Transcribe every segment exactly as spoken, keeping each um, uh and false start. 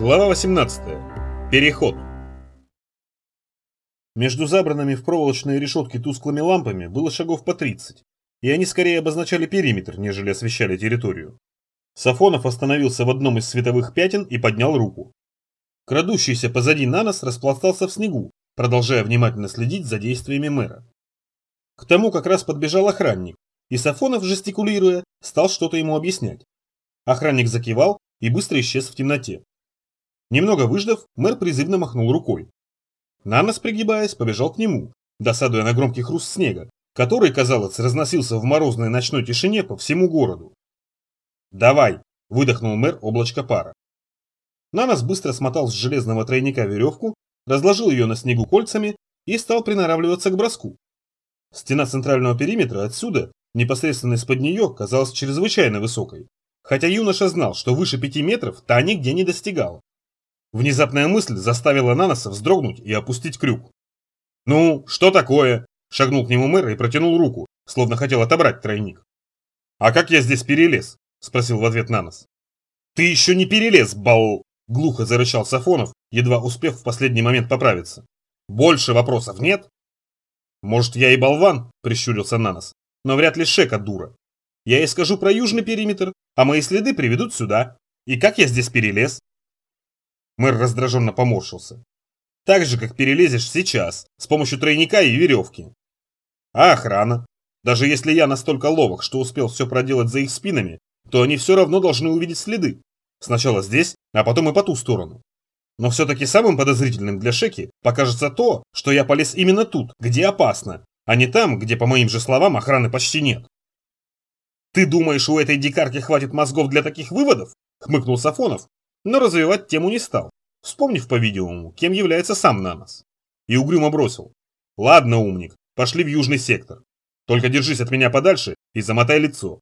Глава восемнадцатая. Переход. Между забранными в проволочные решетки тусклыми лампами было шагов по тридцать, и они скорее обозначали периметр, нежели освещали территорию. Сафонов остановился в одном из световых пятен и поднял руку. Крадущийся позади Нанос распластался в снегу, продолжая внимательно следить за действиями мэра. К тому как раз подбежал охранник, и Сафонов, жестикулируя, стал что-то ему объяснять. Охранник закивал и быстро исчез в темноте. Немного выждав, мэр призывно махнул рукой. Нанос, пригибаясь, побежал к нему, досадуя на громкий хруст снега, который, казалось, разносился в морозной ночной тишине по всему городу. «Давай!» – выдохнул мэр облачко пара. Нанос быстро смотал с железного тройника веревку, разложил ее на снегу кольцами и стал приноравливаться к броску. Стена центрального периметра отсюда, непосредственно из-под нее, казалась чрезвычайно высокой, хотя юноша знал, что выше пяти метров та нигде не достигала. Внезапная мысль заставила Наноса вздрогнуть и опустить крюк. «Ну, что такое?» – шагнул к нему мэр и протянул руку, словно хотел отобрать тройник. «А как я здесь перелез?» – спросил в ответ Нанос. «Ты еще не перелез, бал!» – глухо зарычал Сафонов, едва успев в последний момент поправиться. «Больше вопросов нет?» «Может, я и болван?» – прищурился Нанос. «Но вряд ли Шека дура. Я ей скажу про южный периметр, а мои следы приведут сюда. И как я здесь перелез?» Мэр раздраженно поморщился. «Так же, как перелезешь сейчас, с помощью тройника и веревки. А охрана? Даже если я настолько ловок, что успел все проделать за их спинами, то они все равно должны увидеть следы. Сначала здесь, а потом и по ту сторону. Но все-таки самым подозрительным для Шеки покажется то, что я полез именно тут, где опасно, а не там, где, по моим же словам, охраны почти нет». «Ты думаешь, у этой дикарки хватит мозгов для таких выводов?» – хмыкнул Сафонов, но развивать тему не стал, вспомнив, по-видимому, кем является сам Нанос. И угрюмо бросил. «Ладно, умник, пошли в южный сектор. Только держись от меня подальше и замотай лицо».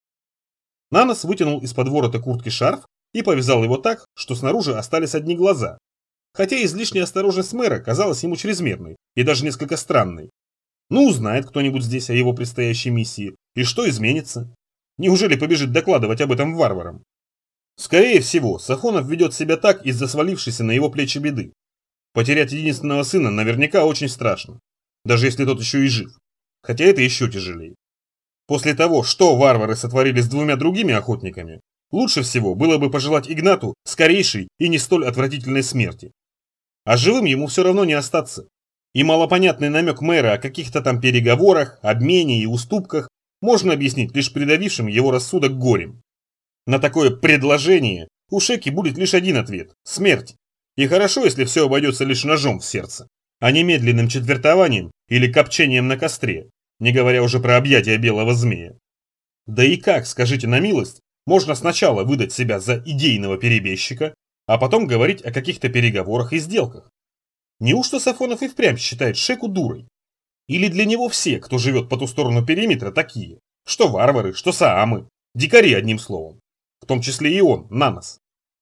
Нанос вытянул из-под ворота куртки шарф и повязал его так, что снаружи остались одни глаза. Хотя излишняя осторожность мэра казалась ему чрезмерной и даже несколько странной. Ну, узнает кто-нибудь здесь о его предстоящей миссии, и что изменится? Неужели побежит докладывать об этом варварам? Скорее всего, Сафонов ведет себя так из-за свалившейся на его плечи беды. Потерять единственного сына наверняка очень страшно, даже если тот еще и жив. Хотя это еще тяжелее. После того, что варвары сотворили с двумя другими охотниками, лучше всего было бы пожелать Игнату скорейшей и не столь отвратительной смерти. А живым ему все равно не остаться. И малопонятный намек мэра о каких-то там переговорах, обмене и уступках можно объяснить лишь придавившим его рассудок горем. На такое предложение у Шеки будет лишь один ответ – смерть. И хорошо, если все обойдется лишь ножом в сердце, а не медленным четвертованием или копчением на костре, не говоря уже про объятия белого змея. Да и как, скажите на милость, можно сначала выдать себя за идейного перебежчика, а потом говорить о каких-то переговорах и сделках? Неужто Сафонов и впрямь считает Шеку дурой? Или для него все, кто живет по ту сторону периметра, такие? Что варвары, что саамы, дикари одним словом. В том числе и он, Нанос.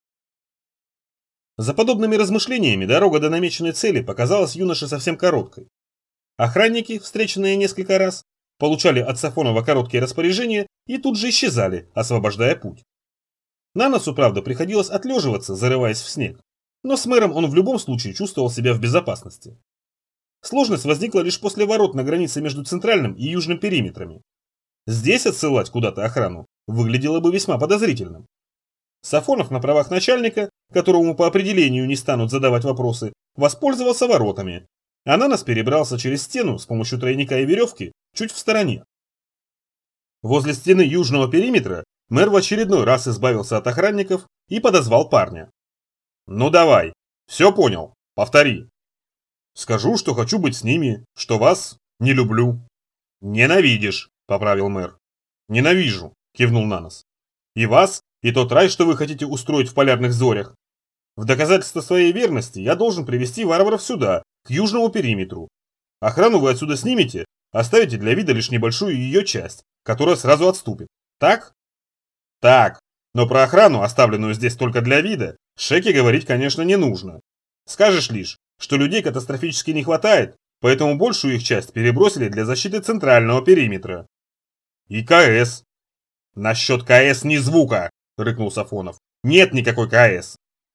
За подобными размышлениями дорога до намеченной цели показалась юноше совсем короткой. Охранники, встреченные несколько раз, получали от Сафонова короткие распоряжения и тут же исчезали, освобождая путь. Наносу, правда, приходилось отлеживаться, зарываясь в снег, но с мэром он в любом случае чувствовал себя в безопасности. Сложность возникла лишь после ворот на границе между центральным и южным периметрами. Здесь отсылать куда-то охрану выглядело бы весьма подозрительным. Сафонов на правах начальника, которому по определению не станут задавать вопросы, воспользовался воротами, а Нанос перебрался через стену с помощью тройника и веревки чуть в стороне. Возле стены южного периметра мэр в очередной раз избавился от охранников и подозвал парня. «Ну давай, все понял, повтори». «Скажу, что хочу быть с ними, что вас не люблю». «Ненавидишь», — поправил мэр. «Ненавижу», — кивнул Нанос. «И вас, и тот рай, что вы хотите устроить в полярных зорях. В доказательство своей верности я должен привести варваров сюда, к южному периметру. Охрану вы отсюда снимете, оставите для вида лишь небольшую ее часть, которая сразу отступит. Так?» «Так, но про охрану, оставленную здесь только для вида, Шеке говорить, конечно, не нужно. Скажешь лишь, что людей катастрофически не хватает, поэтому большую их часть перебросили для защиты центрального периметра». «И КС». «Насчет КС ни звука», — рыкнул Сафонов. «Нет никакой КС».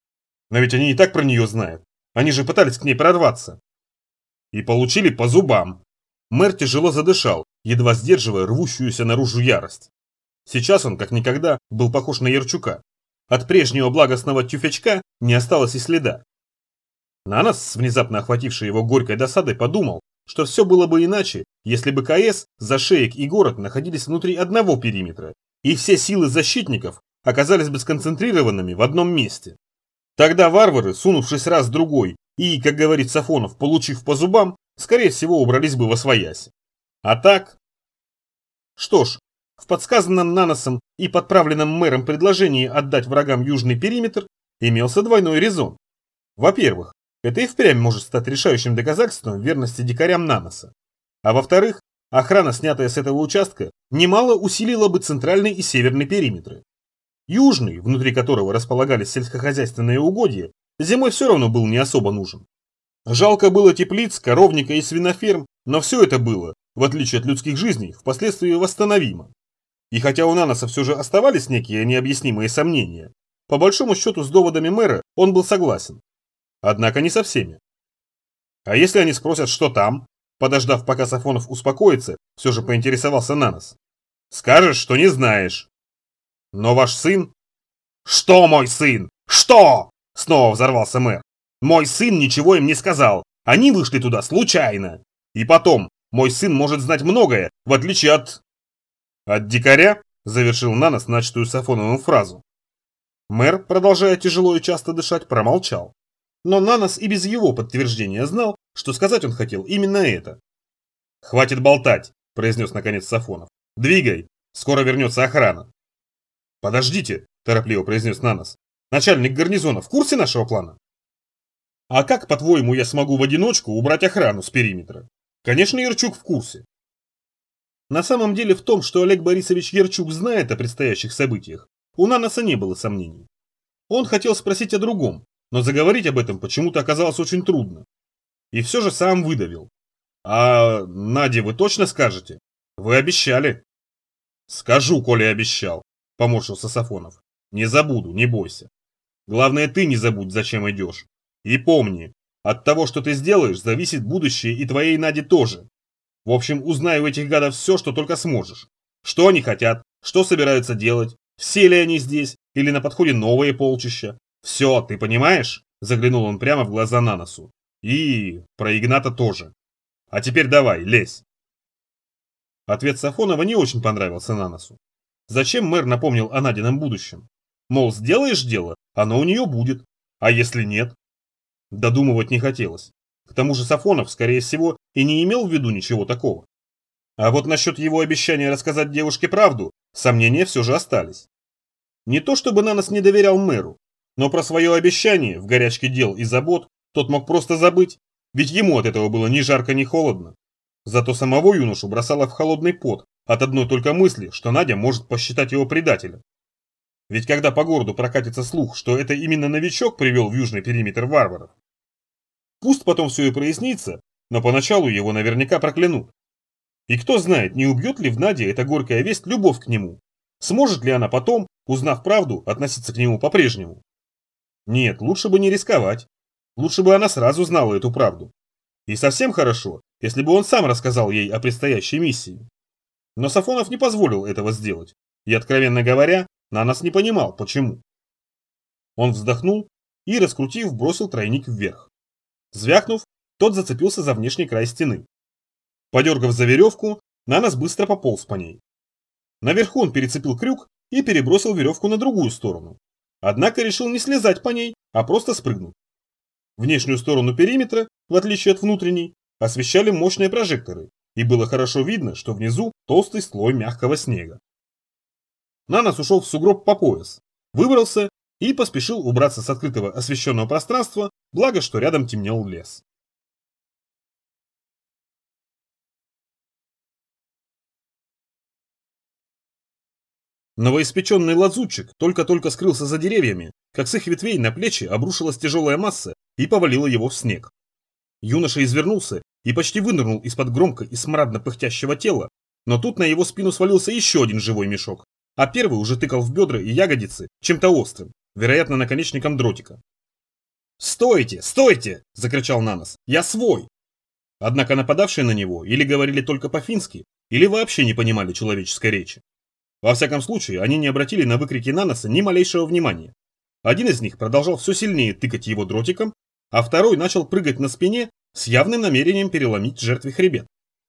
Но ведь они и так про нее знают. Они же пытались к ней прорваться. И получили по зубам. Мэр тяжело задышал, едва сдерживая рвущуюся наружу ярость. Сейчас он, как никогда, был похож на Ярчука. От прежнего благостного тюфячка не осталось и следа. Нанос, с внезапно охватившей его горькой досадой, подумал, что все было бы иначе, если бы КС, Зашеек и город находились внутри одного периметра, и все силы защитников оказались бы сконцентрированными в одном месте. Тогда варвары, сунувшись раз-другой и, как говорит Сафонов, получив по зубам, скорее всего убрались бы восвоясь. А так... Что ж, в подсказанном Наносом и подправленном мэром предложении отдать врагам южный периметр имелся двойной резон. Во-первых, это и впрямь может стать решающим доказательством верности дикарям Наноса. А во-вторых, охрана, снятая с этого участка, немало усилила бы центральный и северный периметры. Южный, внутри которого располагались сельскохозяйственные угодья, зимой все равно был не особо нужен. Жалко было теплиц, коровника и свиноферм, но все это было, в отличие от людских жизней, впоследствии восстановимо. И хотя у Наноса все же оставались некие необъяснимые сомнения, по большому счету с доводами мэра он был согласен. Однако не со всеми. А если они спросят, что там, подождав, пока Сафонов успокоится, все же поинтересовался Нанос. Скажешь, что не знаешь. Но ваш сын... Что мой сын? Что? Снова взорвался мэр. Мой сын ничего им не сказал. Они вышли туда случайно. И потом, мой сын может знать многое, в отличие от... От дикаря? Завершил Нанос начатую Сафоновым фразу. Мэр, продолжая тяжело и часто дышать, промолчал. Но Нанос и без его подтверждения знал, что сказать он хотел именно это. «Хватит болтать», – произнес наконец Сафонов. «Двигай, скоро вернется охрана». «Подождите», – торопливо произнес Нанос. «Начальник гарнизона в курсе нашего плана?» «А как, по-твоему, я смогу в одиночку убрать охрану с периметра?» «Конечно, Ярчук в курсе». На самом деле в том, что Олег Борисович Ярчук знает о предстоящих событиях, у Наноса не было сомнений. Он хотел спросить о другом, но заговорить об этом почему-то оказалось очень трудно. И все же сам выдавил. «А Наде вы точно скажете? Вы обещали». «Скажу, коли обещал», – поморщился Сафонов. «Не забуду, не бойся. Главное, ты не забудь, зачем идешь. И помни, от того, что ты сделаешь, зависит будущее и твоей Нади тоже. В общем, узнай у этих гадов все, что только сможешь. Что они хотят, что собираются делать, все ли они здесь, или на подходе новые полчища. Все, ты понимаешь?» Заглянул он прямо в глаза Наносу. «И про Игната тоже. А теперь давай, лезь». Ответ Сафонова не очень понравился Наносу. Зачем мэр напомнил о Надином будущем? Мол, сделаешь дело, оно у нее будет. А если нет? Додумывать не хотелось. К тому же Сафонов, скорее всего, и не имел в виду ничего такого. А вот насчет его обещания рассказать девушке правду, сомнения все же остались. Не то чтобы Нанос не доверял мэру, но про свое обещание в горячке дел и забот тот мог просто забыть, ведь ему от этого было ни жарко, ни холодно. Зато самого юношу бросало в холодный пот от одной только мысли, что Надя может посчитать его предателем. Ведь когда по городу прокатится слух, что это именно новичок привел в южный периметр варваров, пусть потом все и прояснится, но поначалу его наверняка проклянут. И кто знает, не убьет ли в Наде эта горькая весть любовь к нему? Сможет ли она потом, узнав правду, относиться к нему по-прежнему? Нет, лучше бы не рисковать. Лучше бы она сразу знала эту правду. И совсем хорошо, если бы он сам рассказал ей о предстоящей миссии. Но Сафонов не позволил этого сделать. И, откровенно говоря, Нанос не понимал, почему. Он вздохнул и, раскрутив, бросил тройник вверх. Звякнув, тот зацепился за внешний край стены. Подергав за веревку, Нанос быстро пополз по ней. Наверху он перецепил крюк и перебросил веревку на другую сторону. Однако решил не слезать по ней, а просто спрыгнуть. Внешнюю сторону периметра, в отличие от внутренней, освещали мощные прожекторы, и было хорошо видно, что внизу толстый слой мягкого снега. Нанос ушел в сугроб по пояс, выбрался и поспешил убраться с открытого освещенного пространства, благо что рядом темнел лес. Новоиспеченный лазутчик только-только скрылся за деревьями, как с их ветвей на плечи обрушилась тяжелая масса и повалила его в снег. Юноша извернулся и почти вынырнул из-под громко и смрадно пыхтящего тела, но тут на его спину свалился еще один живой мешок, а первый уже тыкал в бедра и ягодицы чем-то острым, вероятно наконечником дротика. «Стойте! Стойте!» – закричал Нанос. «Я свой!» Однако нападавшие на него или говорили только по-фински, или вообще не понимали человеческой речи. Во всяком случае, они не обратили на выкрики Наноса ни малейшего внимания. Один из них продолжал все сильнее тыкать его дротиком, а второй начал прыгать на спине с явным намерением переломить жертве хребет.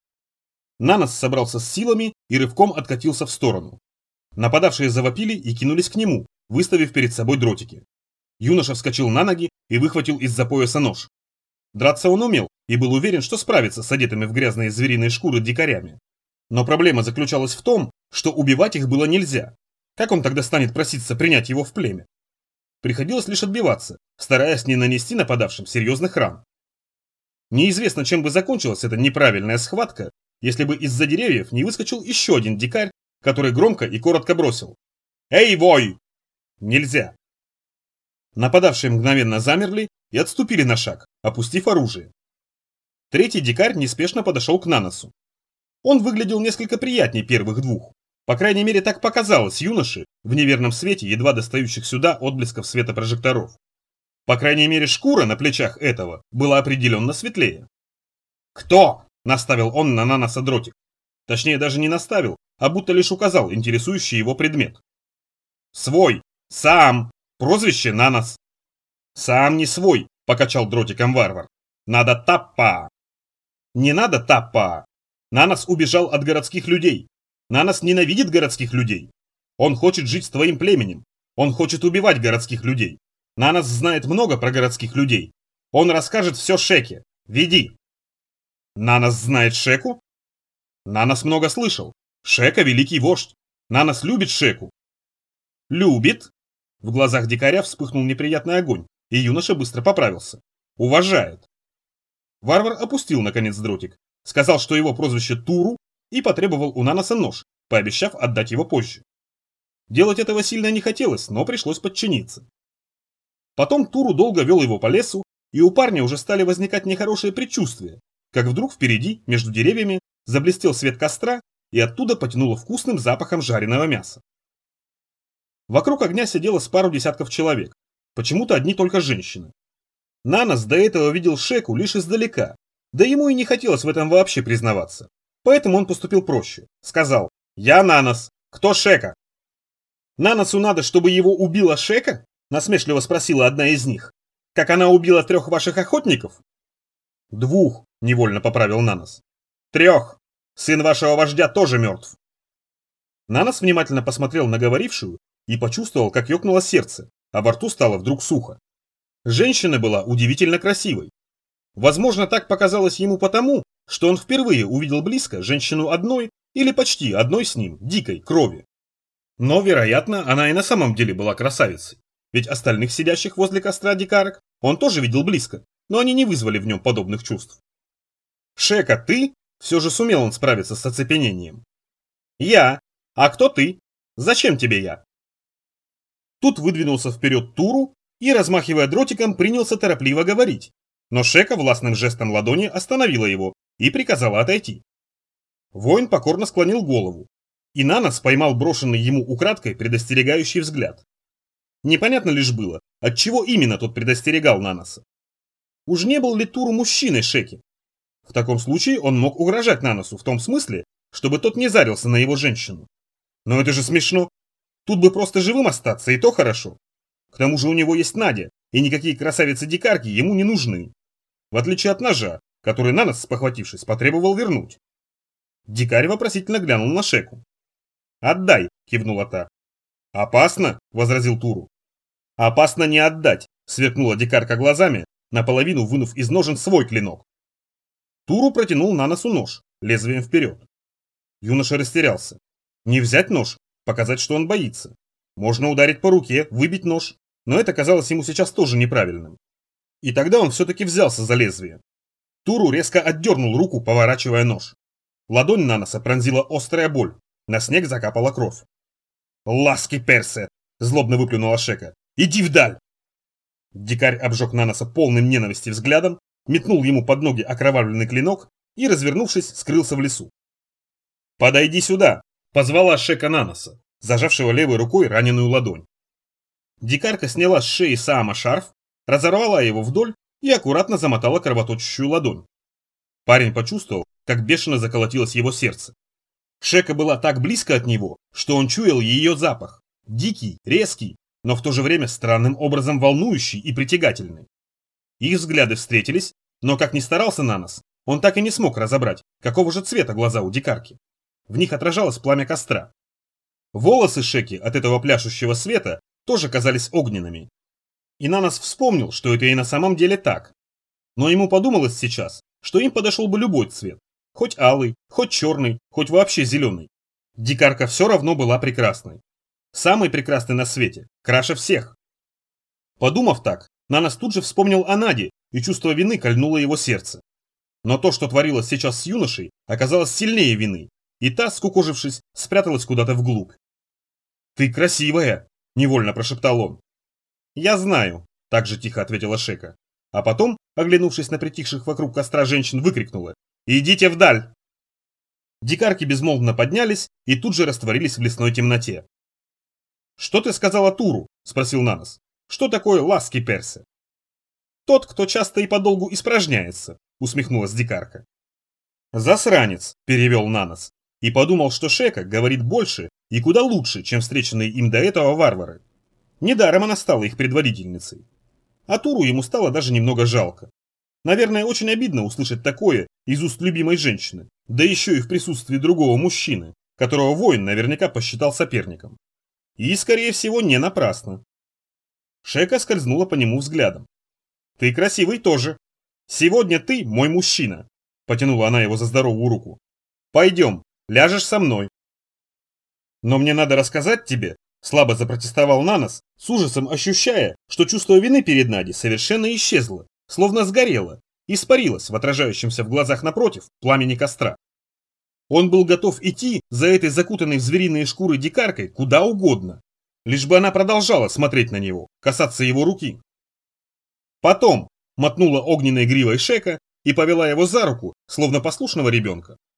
Нанос собрался с силами и рывком откатился в сторону. Нападавшие завопили и кинулись к нему, выставив перед собой дротики. Юноша вскочил на ноги и выхватил из-за пояса нож. Драться он умел и был уверен, что справится с одетыми в грязные звериные шкуры дикарями. Но проблема заключалась в том, что убивать их было нельзя. Как он тогда станет проситься принять его в племя? Приходилось лишь отбиваться, стараясь не нанести нападавшим серьезных ран. Неизвестно, чем бы закончилась эта неправильная схватка, если бы из-за деревьев не выскочил еще один дикарь, который громко и коротко бросил: «Эй, вой!» Нельзя. Нападавшие мгновенно замерли и отступили на шаг, опустив оружие. Третий дикарь неспешно подошел к Наносу. Он выглядел несколько приятнее первых двух. По крайней мере, так показалось юноше в неверном свете едва достающих сюда отблесков света прожекторов. По крайней мере, шкура на плечах этого была определенно светлее. «Кто?» – наставил он на Наноса дротик. Точнее, даже не наставил, а будто лишь указал интересующий его предмет. «Свой! Сам! Прозвище Нанос!» «Сам не свой!» – покачал дротиком варвар. «Надо таппа!» «Не надо таппа!» Нанос убежал от городских людей. Нанос ненавидит городских людей. Он хочет жить с твоим племенем. Он хочет убивать городских людей. Нанос знает много про городских людей. Он расскажет все Шеке. Веди. Нанос знает Шеку? Нанос много слышал. Шека великий вождь. Нанос любит Шеку. Любит? В глазах дикаря вспыхнул неприятный огонь, и юноша быстро поправился. Уважает. Варвар опустил наконец дротик, сказал, что его прозвище Туру, и потребовал у Наноса нож, пообещав отдать его позже. Делать этого сильно не хотелось, но пришлось подчиниться. Потом Туру долго вел его по лесу, и у парня уже стали возникать нехорошие предчувствия, как вдруг впереди, между деревьями, заблестел свет костра, и оттуда потянуло вкусным запахом жареного мяса. Вокруг огня сидело с пару десятков человек, почему-то одни только женщины. Нанос до этого видел Шеку лишь издалека, да ему и не хотелось в этом вообще признаваться. Поэтому он поступил проще. Сказал: «Я Нанос. Кто Шека?» «Наносу надо, чтобы его убила Шека?» Насмешливо спросила одна из них. «Как она убила трех ваших охотников?» «Двух», невольно поправил Нанос. «Трех. Сын вашего вождя тоже мертв». Нанос внимательно посмотрел на говорившую и почувствовал, как ёкнуло сердце, а во рту стало вдруг сухо. Женщина была удивительно красивой. Возможно, так показалось ему потому, что он впервые увидел близко женщину одной или почти одной с ним, дикой крови. Но, вероятно, она и на самом деле была красавицей, ведь остальных сидящих возле костра дикарок он тоже видел близко, но они не вызвали в нем подобных чувств. «Шека, ты?» Все же сумел он справиться с оцепенением. «Я. А кто ты? Зачем тебе я?» Тут выдвинулся вперед Туру и, размахивая дротиком, принялся торопливо говорить, но Шека властным жестом ладони остановила его и приказала отойти. Воин покорно склонил голову, и Нанос поймал брошенный ему украдкой предостерегающий взгляд. Непонятно лишь было, от чего именно тот предостерегал Наноса. Уж не был ли Туру мужчиной Шеки? В таком случае он мог угрожать Наносу в том смысле, чтобы тот не зарился на его женщину. Но это же смешно. Тут бы просто живым остаться, и то хорошо. К тому же у него есть Надя, и никакие красавицы-дикарки ему не нужны. В отличие от ножа, который Нанос, спохватившись, потребовал вернуть. Дикарь вопросительно глянул на Шеку. «Отдай», — кивнула та. «Опасно», — возразил Туру. «Опасно не отдать», — сверкнула дикарка глазами, наполовину вынув из ножен свой клинок. Туру протянул Наносу нож, лезвием вперед. Юноша растерялся. Не взять нож, показать, что он боится. Можно ударить по руке, выбить нож, но это казалось ему сейчас тоже неправильным. И тогда он все-таки взялся за лезвие. Туру резко отдернул руку, поворачивая нож. Ладонь Наноса пронзила острая боль, на снег закапала кровь. «Ласки персе!» – злобно выплюнула Шека. «Иди вдаль!» Дикарь обжег Наноса полным ненависти взглядом, метнул ему под ноги окровавленный клинок и, развернувшись, скрылся в лесу. «Подойди сюда!» – позвала Шека Наноса, зажавшего левой рукой раненую ладонь. Дикарка сняла с шеи Саама шарф, разорвала его вдоль и аккуратно замотала кровоточащую ладонь. Парень почувствовал, как бешено заколотилось его сердце. Шека была так близко от него, что он чуял ее запах. Дикий, резкий, но в то же время странным образом волнующий и притягательный. Их взгляды встретились, но как ни старался Нанос, он так и не смог разобрать, какого же цвета глаза у дикарки. В них отражалось пламя костра. Волосы Шеки от этого пляшущего света тоже казались огненными. И Нанос вспомнил, что это и на самом деле так. Но ему подумалось сейчас, что им подошел бы любой цвет. Хоть алый, хоть черный, хоть вообще зеленый. Дикарка все равно была прекрасной. Самый прекрасный на свете, краше всех. Подумав так, Нанос тут же вспомнил о Наде, и чувство вины кольнуло его сердце. Но то, что творилось сейчас с юношей, оказалось сильнее вины, и та, скукожившись, спряталась куда-то вглубь. «Ты красивая!» – невольно прошептал он. «Я знаю», – так же тихо ответила Шека. А потом, оглянувшись на притихших вокруг костра женщин, выкрикнула: «Идите вдаль!» Дикарки безмолвно поднялись и тут же растворились в лесной темноте. «Что ты сказала Туру?» – спросил Нанос. «Что такое ласки персы?» «Тот, кто часто и подолгу испражняется», – усмехнулась дикарка. «Засранец», – перевел Нанос, и подумал, что Шека говорит больше и куда лучше, чем встреченные им до этого варвары. Недаром она стала их предводительницей. А Туру ему стало даже немного жалко. Наверное, очень обидно услышать такое из уст любимой женщины, да еще и в присутствии другого мужчины, которого воин наверняка посчитал соперником. И, скорее всего, не напрасно. Шека скользнула по нему взглядом. «Ты красивый тоже. Сегодня ты мой мужчина», – потянула она его за здоровую руку. «Пойдем, ляжешь со мной». «Но мне надо рассказать тебе», – слабо запротестовал Нанос, с ужасом ощущая, что чувство вины перед Надей совершенно исчезло, словно сгорело, испарилось в отражающемся в глазах напротив пламени костра. Он был готов идти за этой закутанной в звериные шкуры дикаркой куда угодно, лишь бы она продолжала смотреть на него, касаться его руки. Потом мотнула огненной гривой Шека и повела его за руку, словно послушного ребенка,